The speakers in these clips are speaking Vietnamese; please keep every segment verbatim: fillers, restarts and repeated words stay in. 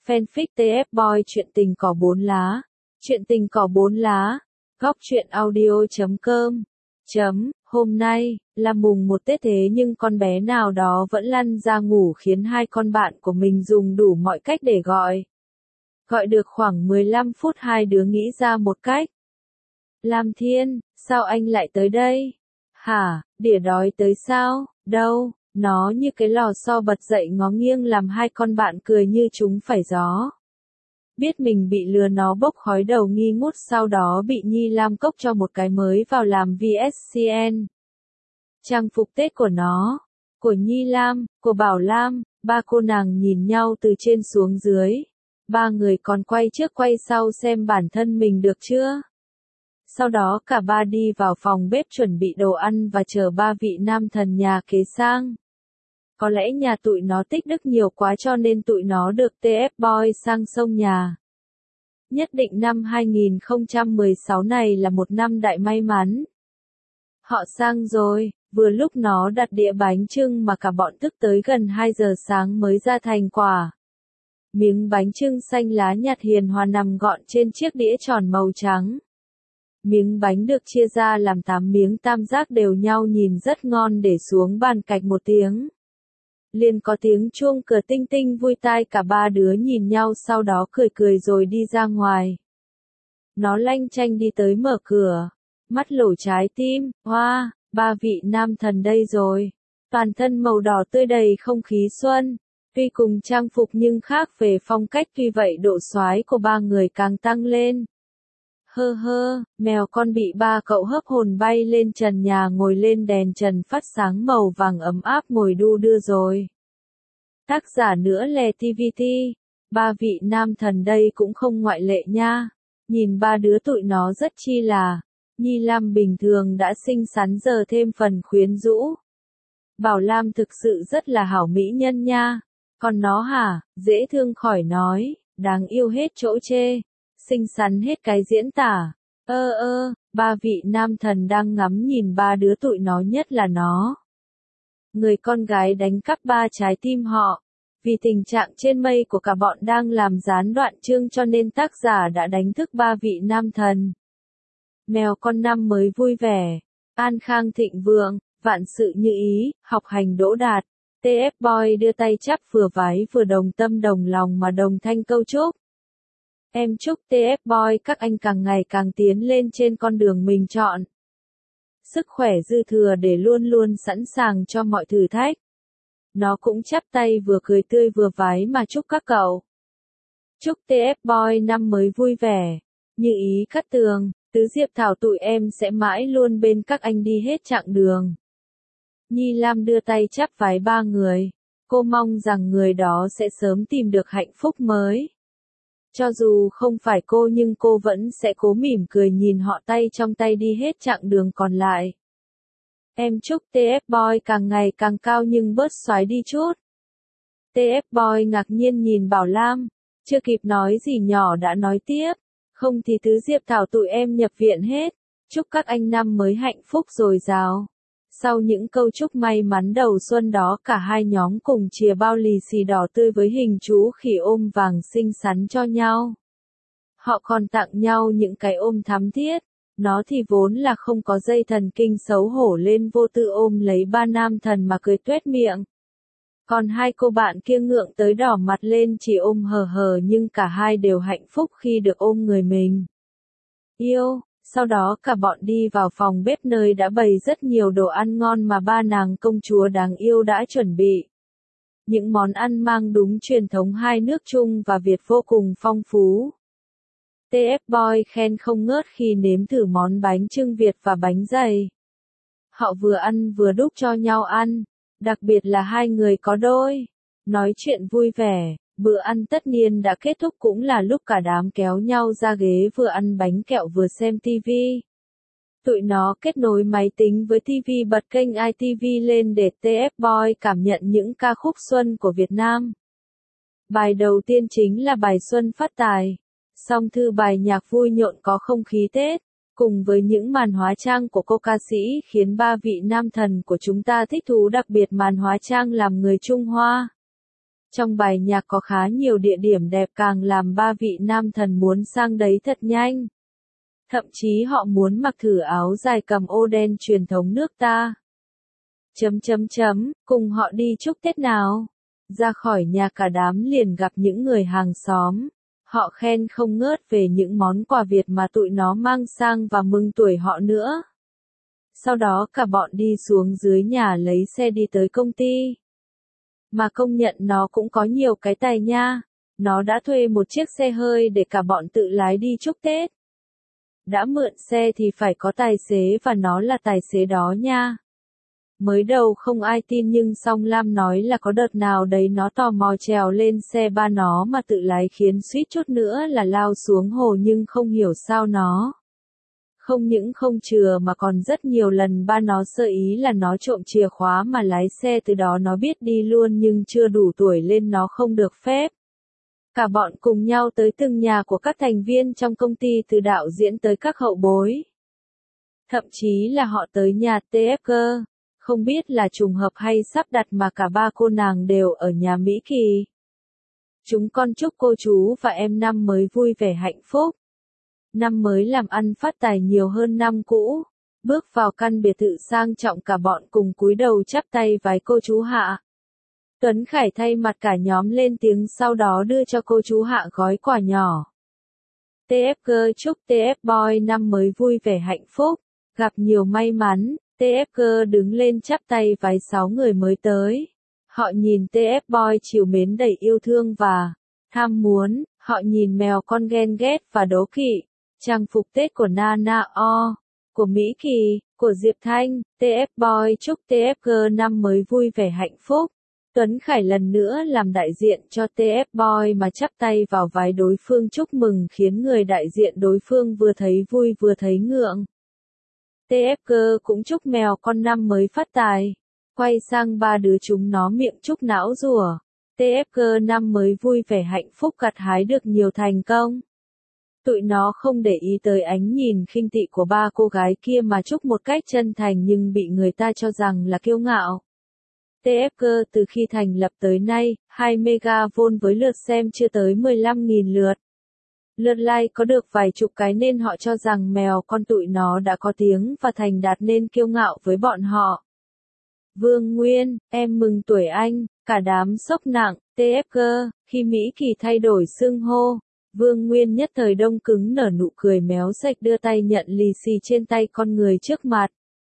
Fanfic tê ép Boy chuyện tình cỏ bốn lá. Chuyện tình cỏ bốn lá. Góc truyện audio chấm com. Chấm, hôm nay, là mùng một Tết thế nhưng con bé nào đó vẫn lăn ra ngủ khiến hai con bạn của mình dùng đủ mọi cách để gọi. Gọi được khoảng mười lăm phút hai đứa nghĩ ra một cách. Lam Thiên, sao anh lại tới đây? Hả, đỉa đói tới sao? Đâu, nó như cái lò xo bật dậy ngó nghiêng làm hai con bạn cười như chúng phải gió. Biết mình bị lừa nó bốc khói đầu nghi ngút sau đó bị Nhi Lam cốc cho một cái mới vào làm vê ét xê en. Trang phục Tết của nó, của Nhi Lam, của Bảo Lam, ba cô nàng nhìn nhau từ trên xuống dưới. Ba người còn quay trước quay sau xem bản thân mình được chưa. Sau đó cả ba đi vào phòng bếp chuẩn bị đồ ăn và chờ ba vị nam thần nhà kế sang. Có lẽ nhà tụi nó tích đức nhiều quá cho nên tụi nó được tê ép Boy sang sông nhà. Nhất định năm hai nghìn không trăm mười sáu này là một năm đại may mắn. Họ sang rồi, vừa lúc nó đặt đĩa bánh chưng mà cả bọn thức tới gần hai giờ sáng mới ra thành quả. Miếng bánh chưng xanh lá nhạt hiền hòa nằm gọn trên chiếc đĩa tròn màu trắng. Miếng bánh được chia ra làm tám miếng tam giác đều nhau nhìn rất ngon để xuống bàn cạch một tiếng. Liền có tiếng chuông cửa tinh tinh vui tai cả ba đứa nhìn nhau sau đó cười cười rồi đi ra ngoài. Nó lanh chanh đi tới mở cửa. Mắt lổ trái tim, hoa, wow, ba vị nam thần đây rồi. Toàn thân màu đỏ tươi đầy không khí xuân. Tuy cùng trang phục nhưng khác về phong cách tuy vậy độ xoái của ba người càng tăng lên. Hơ hơ, mèo con bị ba cậu hớp hồn bay lên trần nhà ngồi lên đèn trần phát sáng màu vàng ấm áp ngồi đu đưa rồi. Tác giả nữa lè tê vê tê, ba vị nam thần đây cũng không ngoại lệ nha. Nhìn ba đứa tụi nó rất chi là, Nhi Lam bình thường đã xinh xắn giờ thêm phần khuyến rũ. Bảo Lam thực sự rất là hảo mỹ nhân nha. Còn nó hả, dễ thương khỏi nói, đáng yêu hết chỗ chê. Xinh xắn hết cái diễn tả. Ơ ơ, ba vị nam thần đang ngắm nhìn ba đứa tụi nó nhất là nó. Người con gái đánh cắp ba trái tim họ. Vì tình trạng trên mây của cả bọn đang làm gián đoạn chương cho nên tác giả đã đánh thức ba vị nam thần. Mèo con năm mới vui vẻ, an khang thịnh vượng, vạn sự như ý, học hành đỗ đạt. tê ép Boy đưa tay chắp vừa vái vừa đồng tâm đồng lòng mà đồng thanh câu chúc. Em chúc tê ép Boy các anh càng ngày càng tiến lên trên con đường mình chọn. Sức khỏe dư thừa để luôn luôn sẵn sàng cho mọi thử thách. Nó cũng chắp tay vừa cười tươi vừa vái mà chúc các cậu. Chúc tê ép Boy năm mới vui vẻ. Như ý Cát Tường, Tứ Diệp Thảo tụi em sẽ mãi luôn bên các anh đi hết chặng đường. Nhi Lam đưa tay chắp vái ba người. Cô mong rằng người đó sẽ sớm tìm được hạnh phúc mới. Cho dù không phải cô nhưng cô vẫn sẽ cố mỉm cười nhìn họ tay trong tay đi hết chặng đường còn lại. Em chúc tê ép Boy càng ngày càng cao nhưng bớt xoái đi chút. tê ép Boy ngạc nhiên nhìn Bảo Lam, chưa kịp nói gì nhỏ đã nói tiếp, không thì Tứ Diệp Thảo tụi em nhập viện hết, chúc các anh năm mới hạnh phúc dồi dào. Sau những câu chúc may mắn đầu xuân đó cả hai nhóm cùng chìa bao lì xì đỏ tươi với hình chú khỉ ôm vàng xinh xắn cho nhau. Họ còn tặng nhau những cái ôm thắm thiết, nó thì vốn là không có dây thần kinh xấu hổ lên vô tư ôm lấy ba nam thần mà cười tuét miệng. Còn hai cô bạn kia ngượng tới đỏ mặt lên chỉ ôm hờ hờ nhưng cả hai đều hạnh phúc khi được ôm người mình yêu. Sau đó cả bọn đi vào phòng bếp nơi đã bày rất nhiều đồ ăn ngon mà ba nàng công chúa đáng yêu đã chuẩn bị. Những món ăn mang đúng truyền thống hai nước Trung và Việt vô cùng phong phú. tê ép Boy khen không ngớt khi nếm thử món bánh chưng Việt và bánh dày. Họ vừa ăn vừa đút cho nhau ăn, đặc biệt là hai người có đôi. Nói chuyện vui vẻ. Bữa ăn tất niên đã kết thúc cũng là lúc cả đám kéo nhau ra ghế vừa ăn bánh kẹo vừa xem tivi. Tụi nó kết nối máy tính với tivi bật kênh i tê vê lên để tê ép Boy cảm nhận những ca khúc xuân của Việt Nam. Bài đầu tiên chính là bài Xuân Phát Tài. Song thư bài nhạc vui nhộn có không khí Tết, cùng với những màn hóa trang của cô ca sĩ khiến ba vị nam thần của chúng ta thích thú đặc biệt màn hóa trang làm người Trung Hoa. Trong bài nhạc có khá nhiều địa điểm đẹp càng làm ba vị nam thần muốn sang đấy thật nhanh. Thậm chí họ muốn mặc thử áo dài cầm ô đen truyền thống nước ta. Chấm chấm chấm, cùng họ đi chúc Tết nào. Ra khỏi nhà cả đám liền gặp những người hàng xóm. Họ khen không ngớt về những món quà Việt mà tụi nó mang sang và mừng tuổi họ nữa. Sau đó cả bọn đi xuống dưới nhà lấy xe đi tới công ty. Mà công nhận nó cũng có nhiều cái tài nha. Nó đã thuê một chiếc xe hơi để cả bọn tự lái đi chúc Tết. Đã mượn xe thì phải có tài xế và nó là tài xế đó nha. Mới đầu không ai tin nhưng song Lam nói là có đợt nào đấy nó tò mò trèo lên xe ba nó mà tự lái khiến suýt chút nữa là lao xuống hồ nhưng không hiểu sao nó. Không những không chừa mà còn rất nhiều lần ba nó sơ ý là nó trộm chìa khóa mà lái xe từ đó nó biết đi luôn nhưng chưa đủ tuổi lên nó không được phép. Cả bọn cùng nhau tới từng nhà của các thành viên trong công ty từ đạo diễn tới các hậu bối. Thậm chí là họ tới nhà tê ép cơ. Không biết là trùng hợp hay sắp đặt mà cả ba cô nàng đều ở nhà Mỹ Kỳ. Chúng con chúc cô chú và em năm mới vui vẻ hạnh phúc. Năm mới làm ăn phát tài nhiều hơn năm cũ. Bước vào căn biệt thự sang trọng cả bọn cùng cúi đầu chắp tay vái cô chú Hạ. Tuấn Khải thay mặt cả nhóm lên tiếng sau đó đưa cho cô chú Hạ gói quà nhỏ. tê ép cơ chúc tê ép Boy năm mới vui vẻ hạnh phúc, gặp nhiều may mắn. tê ép cơ đứng lên chắp tay vái sáu người mới tới. Họ nhìn tê ép Boy trìu mến đầy yêu thương và tham muốn. Họ nhìn mèo con ghen ghét và đố kỵ. Trang phục Tết của Nana O, của Mỹ Kỳ, của Diệp Thanh. tê ép Boy chúc tê ép cơ năm mới vui vẻ hạnh phúc. Tuấn Khải lần nữa làm đại diện cho tê ép Boy mà chắp tay vào vái đối phương chúc mừng khiến người đại diện đối phương vừa thấy vui vừa thấy ngượng. tê ép cơ cũng chúc mèo con năm mới phát tài. Quay sang ba đứa chúng nó miệng chúc não rùa. tê ép cơ năm mới vui vẻ hạnh phúc gặt hái được nhiều thành công. Tụi nó không để ý tới ánh nhìn khinh tị của ba cô gái kia mà chúc một cách chân thành nhưng bị người ta cho rằng là kiêu ngạo. tê ép cơ từ khi thành lập tới nay, hai megavolt với lượt xem chưa tới mười lăm nghìn lượt. Lượt like có được vài chục cái nên họ cho rằng mèo con tụi nó đã có tiếng và thành đạt nên kiêu ngạo với bọn họ. Vương Nguyên, em mừng tuổi anh, cả đám sốc nặng, tê ép cơ, khi Mỹ Kỳ thay đổi xưng hô. Vương Nguyên nhất thời đông cứng nở nụ cười méo sạch đưa tay nhận lì xì trên tay con người trước mặt.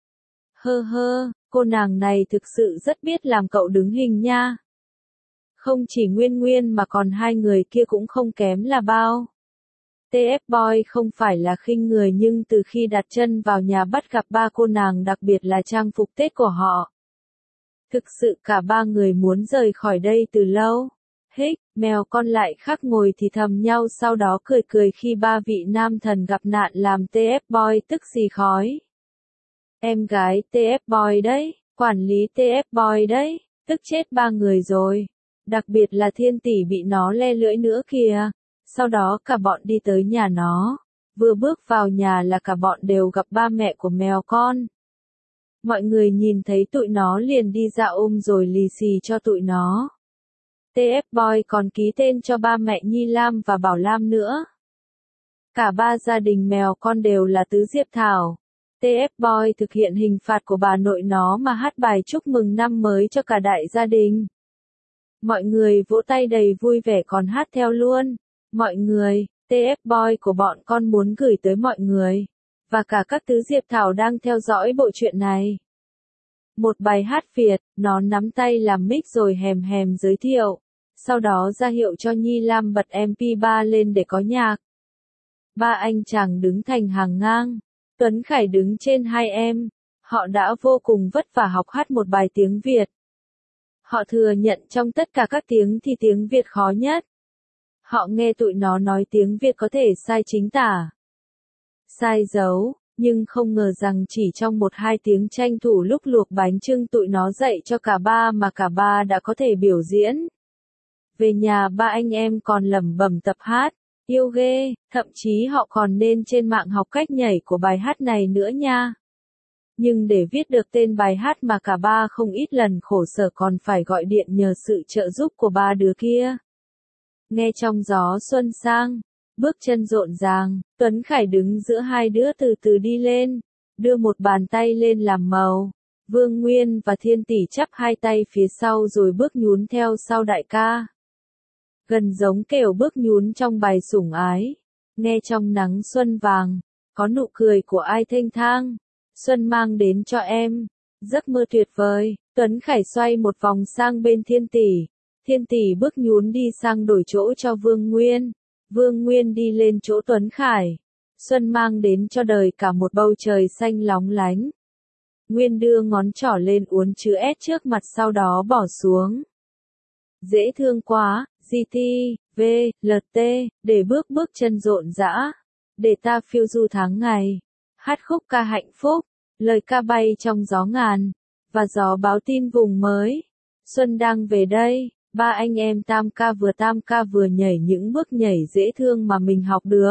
Hơ hơ, cô nàng này thực sự rất biết làm cậu đứng hình nha. Không chỉ Nguyên Nguyên mà còn hai người kia cũng không kém là bao. tê ép Boy không phải là khinh người nhưng từ khi đặt chân vào nhà bắt gặp ba cô nàng đặc biệt là trang phục Tết của họ. Thực sự cả ba người muốn rời khỏi đây từ lâu. Hích, mèo con lại khắc ngồi thì thầm nhau sau đó cười cười khi ba vị nam thần gặp nạn làm tê ép Boy tức xì khói. Em gái tê ép Boy đấy, quản lý tê ép Boy đấy, tức chết ba người rồi. Đặc biệt là Thiên Tỷ bị nó le lưỡi nữa kìa. Sau đó cả bọn đi tới nhà nó. Vừa bước vào nhà là cả bọn đều gặp ba mẹ của mèo con. Mọi người nhìn thấy tụi nó liền đi ra ôm rồi lì xì cho tụi nó. tê ép Boy còn ký tên cho ba mẹ Nhi Lam và Bảo Lam nữa. Cả ba gia đình mèo con đều là tứ Diệp Thảo. tê ép Boy thực hiện hình phạt của bà nội nó mà hát bài chúc mừng năm mới cho cả đại gia đình. Mọi người vỗ tay đầy vui vẻ còn hát theo luôn. Mọi người, tê ép Boy của bọn con muốn gửi tới mọi người, và cả các tứ Diệp Thảo đang theo dõi bộ truyện này. Một bài hát Việt, nó nắm tay làm mic rồi hèm hèm giới thiệu. Sau đó ra hiệu cho Nhi Lam bật em pê ba lên để có nhạc. Ba anh chàng đứng thành hàng ngang. Tuấn Khải đứng trên hai em. Họ đã vô cùng vất vả học hát một bài tiếng Việt. Họ thừa nhận trong tất cả các tiếng thì tiếng Việt khó nhất. Họ nghe tụi nó nói tiếng Việt có thể sai chính tả, sai dấu, nhưng không ngờ rằng chỉ trong một hai tiếng tranh thủ lúc luộc bánh chưng tụi nó dạy cho cả ba mà cả ba đã có thể biểu diễn. Về nhà ba anh em còn lẩm bẩm tập hát, yêu ghê, thậm chí họ còn nên trên mạng học cách nhảy của bài hát này nữa nha. Nhưng để viết được tên bài hát mà cả ba không ít lần khổ sở còn phải gọi điện nhờ sự trợ giúp của ba đứa kia. Nghe trong gió xuân sang, bước chân rộn ràng, Tuấn Khải đứng giữa hai đứa từ từ đi lên, đưa một bàn tay lên làm màu. Vương Nguyên và Thiên Tỷ chắp hai tay phía sau rồi bước nhún theo sau đại ca. Gần giống kiểu bước nhún trong bài sủng ái. Nghe trong nắng xuân vàng, có nụ cười của ai thênh thang. Xuân mang đến cho em, giấc mơ tuyệt vời. Tuấn Khải xoay một vòng sang bên Thiên Tỷ. Thiên Tỷ bước nhún đi sang đổi chỗ cho Vương Nguyên. Vương Nguyên đi lên chỗ Tuấn Khải. Xuân mang đến cho đời cả một bầu trời xanh lóng lánh. Nguyên đưa ngón trỏ lên uốn chữ S trước mặt sau đó bỏ xuống. Dễ thương quá, giê tê, V, lờ tê, để bước bước chân rộn rã. Để ta phiêu du tháng ngày. Hát khúc ca hạnh phúc, lời ca bay trong gió ngàn. Và gió báo tin vùng mới. Xuân đang về đây, ba anh em tam ca vừa tam ca vừa nhảy những bước nhảy dễ thương mà mình học được.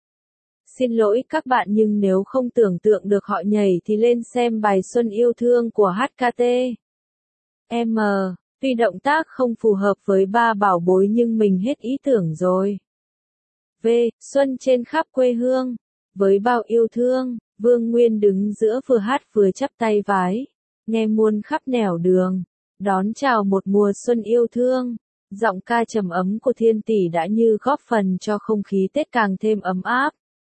Xin lỗi các bạn nhưng nếu không tưởng tượng được họ nhảy thì lên xem bài Xuân yêu thương của hát ca tê. M, tuy động tác không phù hợp với ba bảo bối nhưng mình hết ý tưởng rồi. V, Xuân trên khắp quê hương, với bao yêu thương, Vương Nguyên đứng giữa vừa hát vừa chắp tay vái, nghe muôn khắp nẻo đường, đón chào một mùa xuân yêu thương. Giọng ca trầm ấm của Thiên Tỷ đã như góp phần cho không khí Tết càng thêm ấm áp.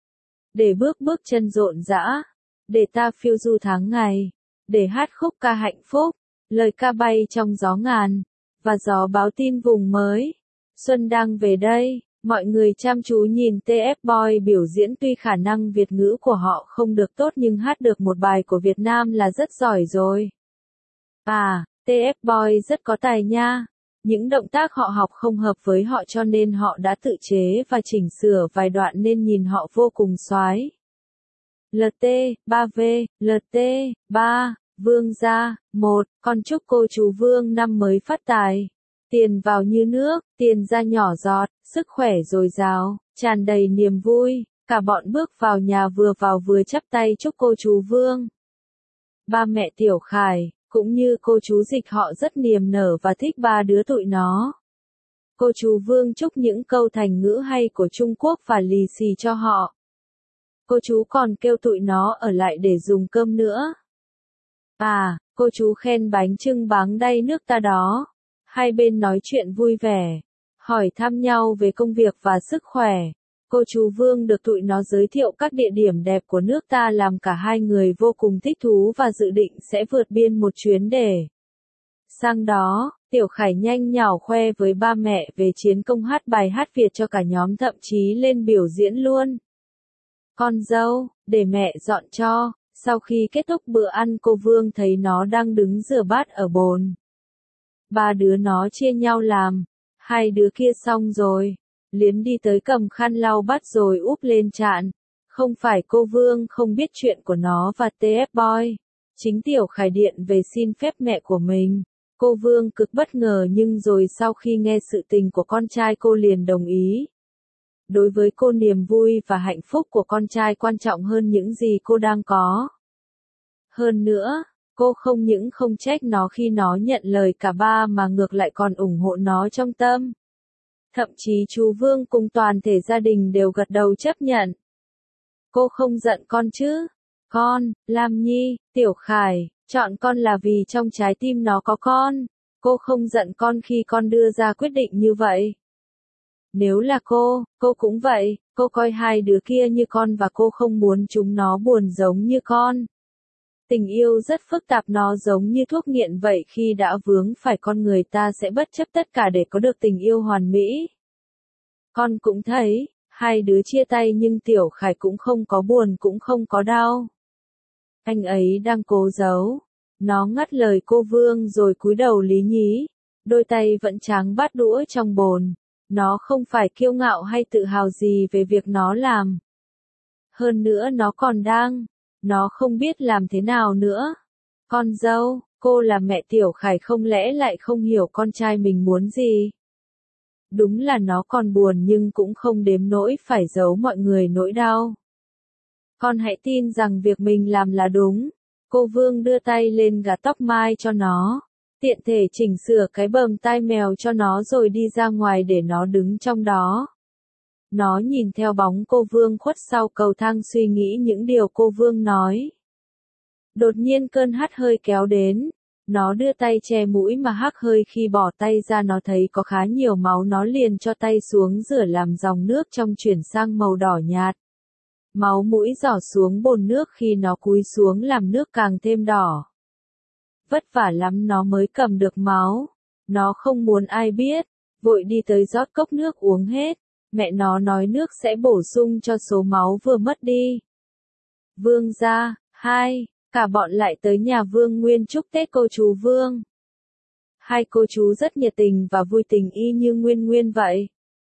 Để bước bước chân rộn rã, để ta phiêu du tháng ngày, để hát khúc ca hạnh phúc, lời ca bay trong gió ngàn, và gió báo tin vùng mới. Xuân đang về đây, mọi người chăm chú nhìn tê ép Boy biểu diễn tuy khả năng Việt ngữ của họ không được tốt nhưng hát được một bài của Việt Nam là rất giỏi rồi. À, tê ép Boy rất có tài nha. Những động tác họ học không hợp với họ cho nên họ đã tự chế và chỉnh sửa vài đoạn nên nhìn họ vô cùng soái. lờ tê, ba V, lờ tê, ba, Vương gia, một, con chúc cô chú Vương năm mới phát tài. Tiền vào như nước, tiền ra nhỏ giọt, sức khỏe dồi dào, tràn đầy niềm vui. Cả bọn bước vào nhà vừa vào vừa chắp tay chúc cô chú Vương. Ba mẹ Tiểu Khải, cũng như cô chú Dịch họ rất niềm nở và thích ba đứa tụi nó. Cô chú Vương chúc những câu thành ngữ hay của Trung Quốc và lì xì cho họ. Cô chú còn kêu tụi nó ở lại để dùng cơm nữa. À, cô chú khen bánh chưng báng đay nước ta đó. Hai bên nói chuyện vui vẻ, hỏi thăm nhau về công việc và sức khỏe. Cô chú Vương được tụi nó giới thiệu các địa điểm đẹp của nước ta làm cả hai người vô cùng thích thú và dự định sẽ vượt biên một chuyến để. Sang đó, Tiểu Khải nhanh nhảu khoe với ba mẹ về chiến công hát bài hát Việt cho cả nhóm thậm chí lên biểu diễn luôn. Con dâu, để mẹ dọn cho. Sau khi kết thúc bữa ăn cô Vương thấy nó đang đứng rửa bát ở bồn. Ba đứa nó chia nhau làm. Hai đứa kia xong rồi. Liến đi tới cầm khăn lau bát rồi úp lên trán. Không phải cô Vương không biết chuyện của nó và tê ép Boy. Chính Tiểu Khải điện về xin phép mẹ của mình. Cô Vương cực bất ngờ nhưng rồi sau khi nghe sự tình của con trai cô liền đồng ý. Đối với cô niềm vui và hạnh phúc của con trai quan trọng hơn những gì cô đang có. Hơn nữa, cô không những không trách nó khi nó nhận lời cả ba mà ngược lại còn ủng hộ nó trong tâm. Thậm chí chú Vương cùng toàn thể gia đình đều gật đầu chấp nhận. Cô không giận con chứ? Con, Lam Nhi, Tiểu Khải, chọn con là vì trong trái tim nó có con. Cô không giận con khi con đưa ra quyết định như vậy. Nếu là cô, cô cũng vậy, cô coi hai đứa kia như con và cô không muốn chúng nó buồn giống như con. Tình yêu rất phức tạp, nó giống như thuốc nghiện vậy, khi đã vướng phải con người ta sẽ bất chấp tất cả để có được tình yêu hoàn mỹ. Con cũng thấy, hai đứa chia tay nhưng Tiểu Khải cũng không có buồn cũng không có đau. Anh ấy đang cố giấu. Nó ngắt lời cô Vương rồi cúi đầu lý nhí. Đôi tay vẫn tráng bát đũa trong bồn. Nó không phải kiêu ngạo hay tự hào gì về việc nó làm. Hơn nữa nó còn đang. Nó không biết làm thế nào nữa. Con dâu, cô là mẹ Tiểu Khải không lẽ lại không hiểu con trai mình muốn gì? Đúng là nó còn buồn nhưng cũng không đếm nỗi phải giấu mọi người nỗi đau. Con hãy tin rằng việc mình làm là đúng. Cô Vương đưa tay lên gạt tóc mai cho nó, tiện thể chỉnh sửa cái bờm tai mèo cho nó rồi đi ra ngoài để nó đứng trong đó. Nó nhìn theo bóng cô Vương khuất sau cầu thang suy nghĩ những điều cô Vương nói. Đột nhiên cơn hắt hơi kéo đến. Nó đưa tay che mũi mà hắt hơi, khi bỏ tay ra nó thấy có khá nhiều máu, nó liền cho tay xuống rửa làm dòng nước trong chuyển sang màu đỏ nhạt. Máu mũi rỏ xuống bồn nước khi nó cúi xuống làm nước càng thêm đỏ. Vất vả lắm nó mới cầm được máu. Nó không muốn ai biết, vội đi tới rót cốc nước uống hết. Mẹ nó nói nước sẽ bổ sung cho số máu vừa mất đi. Vương gia, hai, cả bọn lại tới nhà Vương Nguyên chúc Tết cô chú Vương. Hai cô chú rất nhiệt tình và vui tình y như Nguyên Nguyên vậy.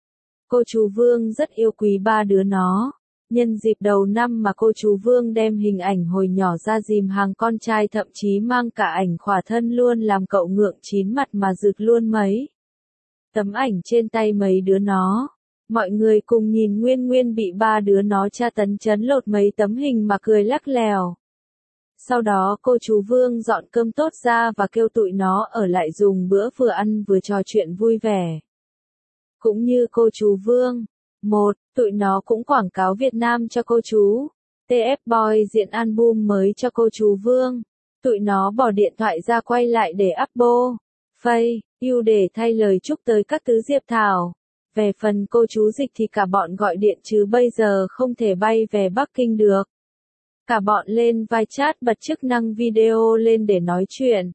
Cô chú Vương rất yêu quý ba đứa nó. Nhân dịp đầu năm mà cô chú Vương đem hình ảnh hồi nhỏ ra dìm hàng con trai, thậm chí mang cả ảnh khỏa thân luôn, làm cậu ngượng chín mặt mà rực luôn mấy tấm ảnh trên tay mấy đứa nó. Mọi người cùng nhìn Nguyên Nguyên bị ba đứa nó tra tấn chấn lột mấy tấm hình mà cười lắc lèo. Sau đó cô chú Vương dọn cơm tốt ra và kêu tụi nó ở lại dùng bữa, vừa ăn vừa trò chuyện vui vẻ. Cũng như cô chú Vương. Một, tụi nó cũng quảng cáo Việt Nam cho cô chú. tê ép Boy diện album mới cho cô chú Vương. Tụi nó bỏ điện thoại ra quay lại để upload Face, yêu để thay lời chúc tới các tứ Diệp Thảo. Về phần cô chú Dịch thì cả bọn gọi điện chứ bây giờ không thể bay về Bắc Kinh được. Cả bọn lên vai chat bật chức năng video lên để nói chuyện.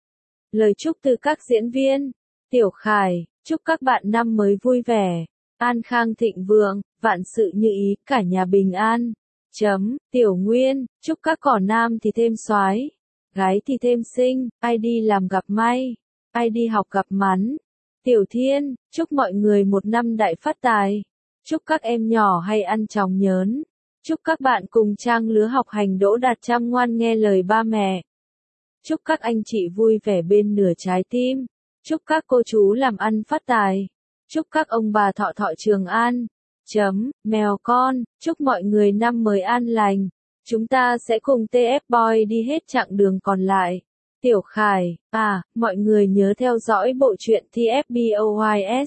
Lời chúc từ các diễn viên. Tiểu Khải, chúc các bạn năm mới vui vẻ, an khang thịnh vượng, vạn sự như ý, cả nhà bình an. Chấm, Tiểu Nguyên, chúc các cỏ nam thì thêm soái, gái thì thêm xinh, ai đi làm gặp may, ai đi học gặp mắn. Tiểu Thiên, chúc mọi người một năm đại phát tài. Chúc các em nhỏ hay ăn chóng nhớn. Chúc các bạn cùng trang lứa học hành đỗ đạt, chăm ngoan nghe lời ba mẹ. Chúc các anh chị vui vẻ bên nửa trái tim. Chúc các cô chú làm ăn phát tài. Chúc các ông bà thọ thọ trường an. Chấm, mèo con, chúc mọi người năm mới an lành. Chúng ta sẽ cùng tê ép Boy đi hết chặng đường còn lại. Tiểu Khải, à, mọi người nhớ theo dõi bộ truyện tê ép Boys.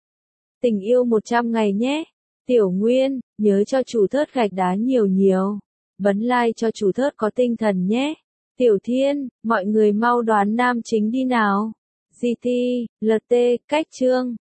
Tình yêu một trăm ngày nhé. Tiểu Nguyên, nhớ cho chủ Thớt gạch đá nhiều nhiều. Bấm like cho chủ Thớt có tinh thần nhé. Tiểu Thiên, mọi người mau đoán nam chính đi nào. giê tê, lờ tê, cách chương.